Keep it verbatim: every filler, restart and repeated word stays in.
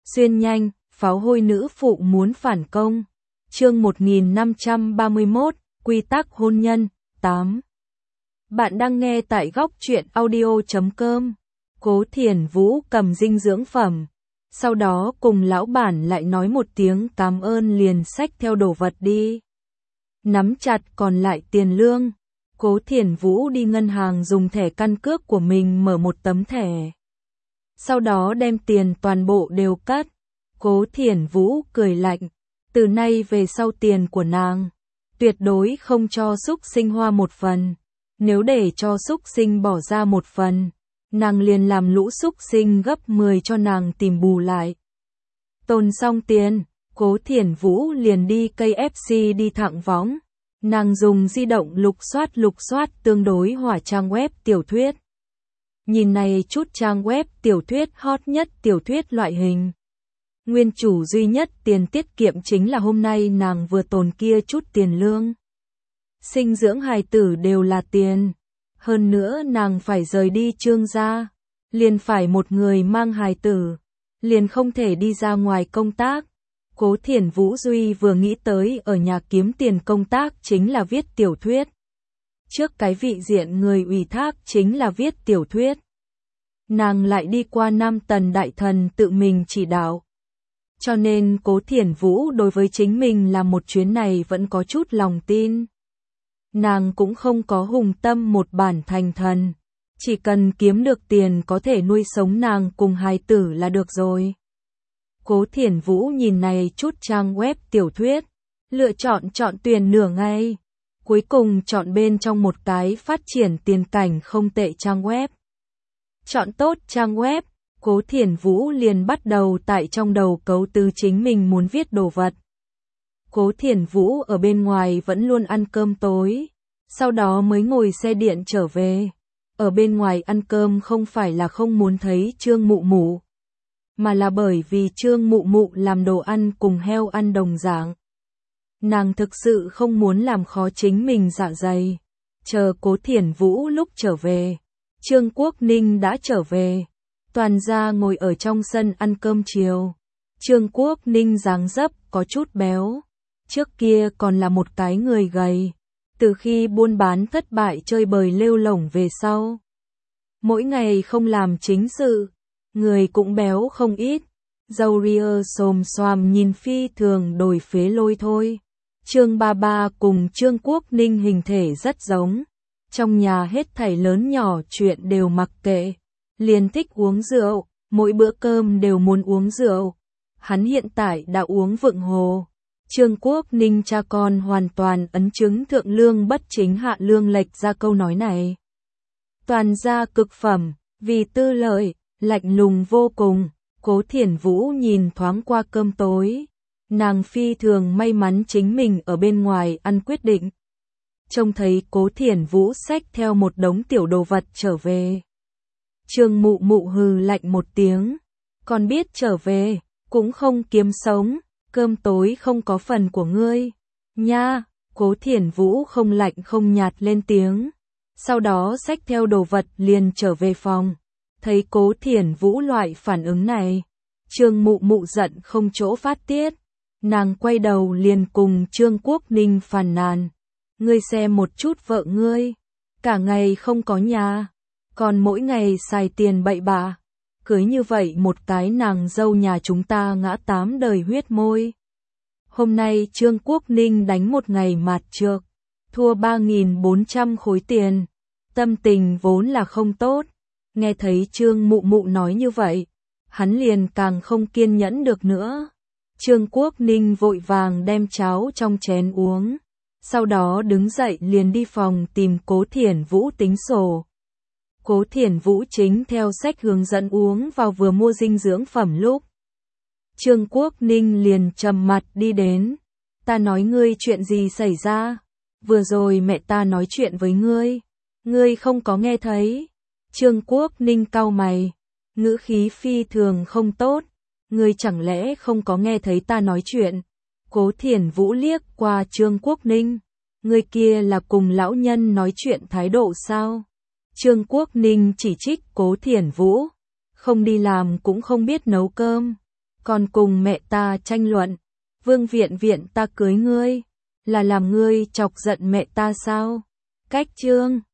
Xuyên nhanh, pháo hôi nữ phụ muốn phản công. Chương một nghìn năm trăm ba mươi mốt, quy tắc hôn nhân, tám. Bạn đang nghe tại góc truyện audio chấm com. Cố Thiển Vũ cầm dinh dưỡng phẩm, sau đó cùng lão bản lại nói một tiếng cảm ơn liền xách theo đồ vật đi. Nắm chặt còn lại tiền lương, Cố Thiển Vũ đi ngân hàng dùng thẻ căn cước của mình mở một tấm thẻ. Sau đó đem tiền toàn bộ đều cắt. Cố Thiển Vũ cười lạnh, từ nay về sau tiền của nàng, tuyệt đối không cho súc sinh hoa một phần. Nếu để cho súc sinh bỏ ra một phần, nàng liền làm lũ súc sinh gấp mười cho nàng tìm bù lại. Tồn xong tiền, Cố Thiển Vũ liền đi cây ép xê đi thẳng võng. Nàng dùng di động lục soát lục soát tương đối hỏa trang web tiểu thuyết. Nhìn này chút trang web tiểu thuyết hot nhất tiểu thuyết loại hình. Nguyên chủ duy nhất tiền tiết kiệm chính là hôm nay nàng vừa tồn kia chút tiền lương. Sinh dưỡng hài tử đều là tiền. Hơn nữa nàng phải rời đi Trương gia, liền phải một người mang hài tử, liền không thể đi ra ngoài công tác. Cố Thiển Vũ Duy vừa nghĩ tới ở nhà kiếm tiền công tác chính là viết tiểu thuyết. Trước cái vị diện người ủy thác chính là viết tiểu thuyết. Nàng lại đi qua Nam Tần Đại Thần tự mình chỉ đạo. Cho nên Cố Thiển Vũ đối với chính mình làm một chuyến này vẫn có chút lòng tin. Nàng cũng không có hùng tâm một bản thành thần. Chỉ cần kiếm được tiền có thể nuôi sống nàng cùng hài tử là được rồi. Cố Thiển Vũ nhìn này chút trang web tiểu thuyết, lựa chọn chọn tuyển nửa ngày. Cuối cùng chọn bên trong một cái phát triển tiền cảnh không tệ trang web. Chọn tốt trang web, Cố Thiển Vũ liền bắt đầu tại trong đầu cấu tứ chính mình muốn viết đồ vật. Cố Thiển Vũ ở bên ngoài vẫn luôn ăn cơm tối, sau đó mới ngồi xe điện trở về. Ở bên ngoài ăn cơm không phải là không muốn thấy Trương Mụ Mụ, mà là bởi vì Trương Mụ Mụ làm đồ ăn cùng heo ăn đồng dạng. Nàng thực sự không muốn làm khó chính mình dạ dày. Chờ Cố Thiển Vũ lúc trở về, Trương Quốc Ninh đã trở về. Toàn gia ngồi ở trong sân ăn cơm chiều. Trương Quốc Ninh dáng dấp có chút béo. Trước kia còn là một cái người gầy. Từ khi buôn bán thất bại chơi bời lêu lổng về sau, mỗi ngày không làm chính sự, người cũng béo không ít. Râu ria xồm xoàm nhìn phi thường đổi phế lôi thôi. Trương Ba Ba cùng Trương Quốc Ninh hình thể rất giống. Trong nhà hết thảy lớn nhỏ chuyện đều mặc kệ. Liền thích uống rượu, mỗi bữa cơm đều muốn uống rượu. Hắn hiện tại đã uống vượng hồ. Trương Quốc Ninh cha con hoàn toàn ấn chứng thượng lương bất chính hạ lương lệch ra câu nói này. Toàn gia cực phẩm, vì tư lợi, lạnh lùng vô cùng. Cố Thiển Vũ nhìn thoáng qua cơm tối. Nàng phi thường may mắn chính mình ở bên ngoài ăn quyết định. Trông thấy Cố Thiển Vũ xách theo một đống tiểu đồ vật trở về. Trương Mụ Mụ hừ lạnh một tiếng. Còn biết trở về, cũng không kiếm sống. Cơm tối không có phần của ngươi. Nha, Cố Thiển Vũ không lạnh không nhạt lên tiếng. Sau đó xách theo đồ vật liền trở về phòng. Thấy Cố Thiển Vũ loại phản ứng này, Trương Mụ Mụ giận không chỗ phát tiết. Nàng quay đầu liền cùng Trương Quốc Ninh phàn nàn. Ngươi xem một chút vợ ngươi, cả ngày không có nhà, còn mỗi ngày xài tiền bậy bạ. Cưới như vậy một cái nàng dâu nhà chúng ta ngã tám đời huyết môi. Hôm nay Trương Quốc Ninh đánh một ngày mạt trược, thua ba nghìn bốn trăm khối tiền. Tâm tình vốn là không tốt. Nghe thấy Trương Mụ Mụ nói như vậy, hắn liền càng không kiên nhẫn được nữa. Trương Quốc Ninh vội vàng đem cháo trong chén uống. Sau đó đứng dậy liền đi phòng tìm Cố Thiển Vũ tính sổ. Cố Thiển Vũ chính theo sách hướng dẫn uống vào vừa mua dinh dưỡng phẩm lúc. Trương Quốc Ninh liền trầm mặt đi đến. Ta nói ngươi chuyện gì xảy ra? Vừa rồi mẹ ta nói chuyện với ngươi. Ngươi không có nghe thấy. Trương Quốc Ninh cau mày. Ngữ khí phi thường không tốt. Ngươi chẳng lẽ không có nghe thấy ta nói chuyện? Cố Thiển Vũ liếc qua Trương Quốc Ninh. Người kia là cùng lão nhân nói chuyện thái độ sao? Trương Quốc Ninh chỉ trích Cố Thiển Vũ. Không đi làm cũng không biết nấu cơm. còn cùng mẹ ta tranh luận. Vương Viện Viện ta cưới ngươi, là làm ngươi chọc giận mẹ ta sao? Cách chương